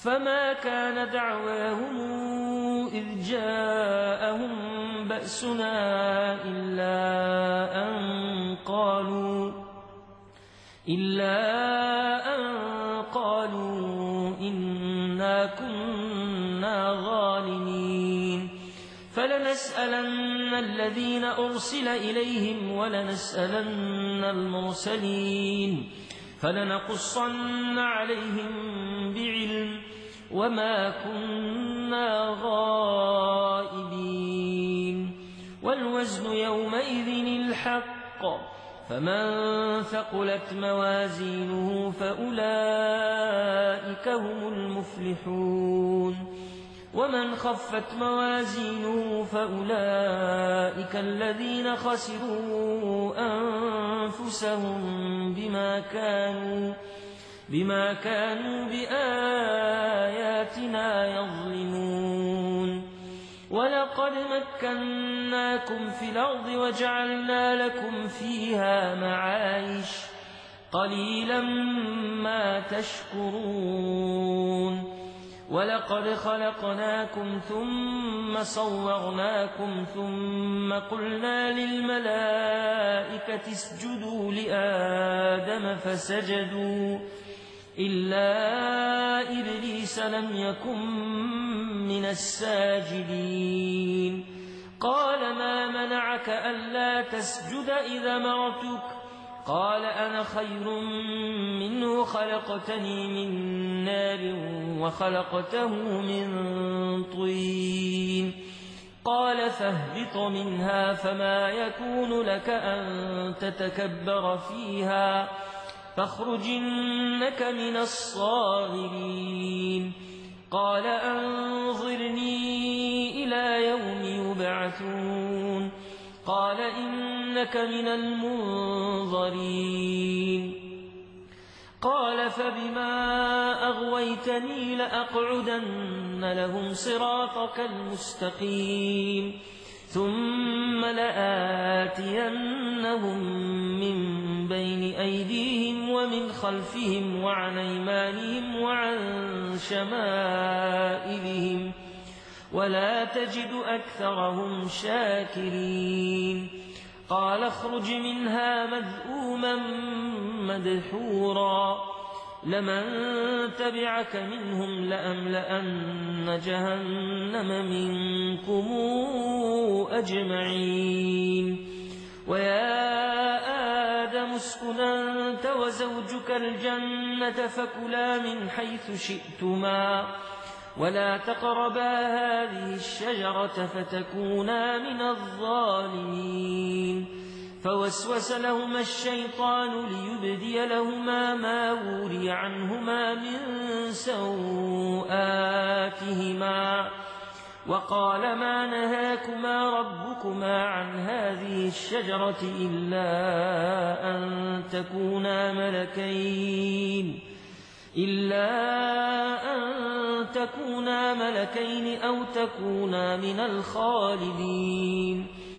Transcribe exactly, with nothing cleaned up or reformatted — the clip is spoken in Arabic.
فما كان دعواهم إذ جاءهم بأسنا إلا أن قالوا إلا أن قالوا إنا كنا ظالمين فلنسألن الذين أرسل إليهم ولنسألن المرسلين فلنقصن عليهم بعلم وما كنا غائبين والوزن يومئذ الحق فمن ثقلت موازينه فأولئك هم المفلحون ومن خفت موازينه فأولئك الذين خسروا أنفسهم بما كانوا بما كانوا بآياتنا يظلمون ولقد مكناكم في الأرض وجعلنا لكم فيها معايش قليلا ما تشكرون ولقد خلقناكم ثم صورناكم ثم قلنا للملائكة اسجدوا لآدم فسجدوا إلا إبليس لم يكن من الساجدين قال ما منعك ألا تسجد إذا مرتك قال أنا خير منه خلقتني من نار وخلقته من طين قال فاهبط منها فما يكون لك أن تتكبر فيها فاخرج إنك من الصاغرين قال أنظرني إلى يوم يبعثون قال إنك من المنظرين قال فبما أغويتني لأقعدن لهم صراطك المستقيم ثم لآتينهم من بين أيديهم ومن خلفهم وعن أيمانهم وعن شمائلهم ولا تجد أكثرهم شاكرين قال اخرج منها مذءوما مدحورا لمن تبعك منهم لأملأن جهنم منكم أجمعين ويا آدم اسكن أنت وزوجك الجنة فكلا من حيث شئتما ولا تقربا هذه الشجرة فتكونا من الظالمين فوسوس لهما الشيطان ليبدي لهما ما وري عنهما من سوآتهما وقال ما نهاكما ربكما عن هذه الشجرة إلا أن تكونا ملكين إلا أن تكونا ملكين أو تكونا من الخالدين